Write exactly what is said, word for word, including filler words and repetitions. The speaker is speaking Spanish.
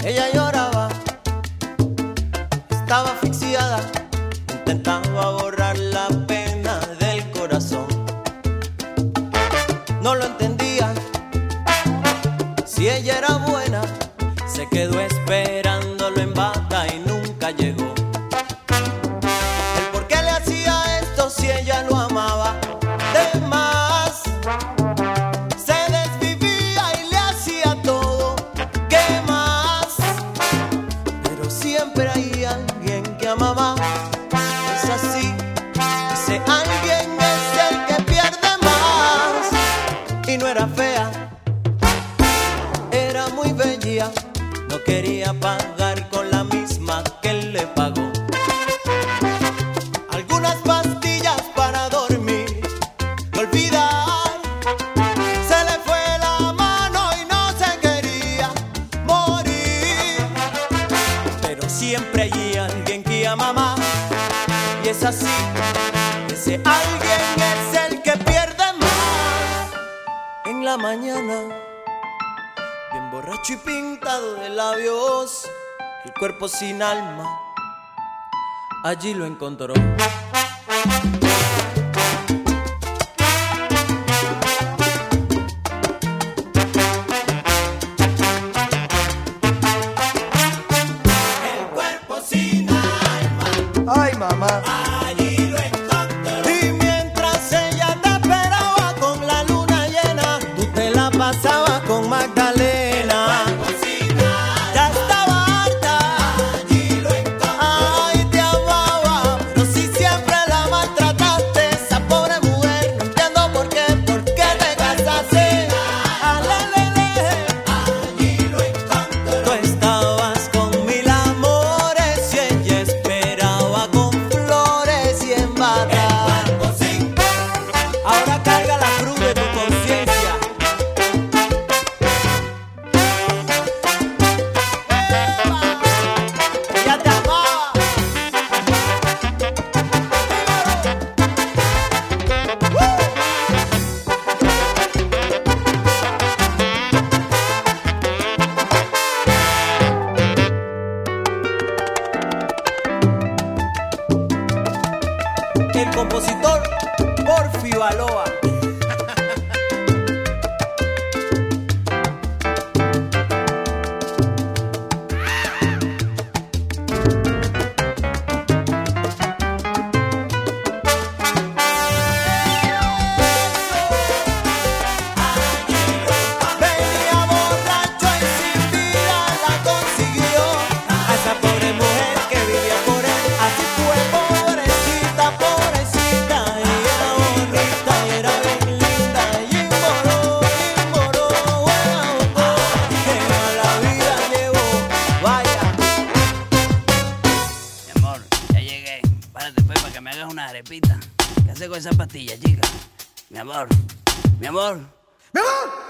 Ella lloraba, estaba asfixiada, intentaba borrar la pena del corazón. No lo entendía, si ella era buena, se quedó esperándolo en bata y nunca llegó. El por qué le hacía esto si ella lo amaba de más. Se desvivía y le hacía todo, ¿qué más? Pero siempre hay alguien que ama más. Es así, ese alguien es el que pierde más. Y no era fea, era muy bella. No quería pagar con la misma que él le pagó. Algunas pastillas para dormir y olvidar. Se le fue la mano y no se quería morir. Pero siempre hay alguien que ama más. Y es así, ese alguien es el que pierde más. En la mañana, bien borracho y pintado de labios, el cuerpo sin alma, allí lo encontró. El cuerpo sin alma, ay mamá, allí lo encontró. Y mientras ella te esperaba con la luna llena, tú te la pasabas con Magdalena. Ya estaba harta, allí lo encontré. Ay, te amaba, pero si siempre la maltrataste, esa pobre mujer, no entiendo por qué, por qué te casaste. Alelele, allí lo encontré. Tú estabas con mil amores y ella esperaba con flores y en bata. Ahora carga la cruz de tu conciencia. Ella te amaba. El compositor Porfio Aloa. Venía borracho y sin vida la consiguió. A esa pobre mujer que vivía por él, así fue, pobrecita, pobrecita. Ella era bonita y era bien linda y inmoró, inmoró, wow, que mala vida llevó, vaya. Mi amor, ya llegué. Párate pues para que me hagas una arepita. ¿Qué haces con esa pastilla, chica? Mi amor, mi amor. ¡Mi amor!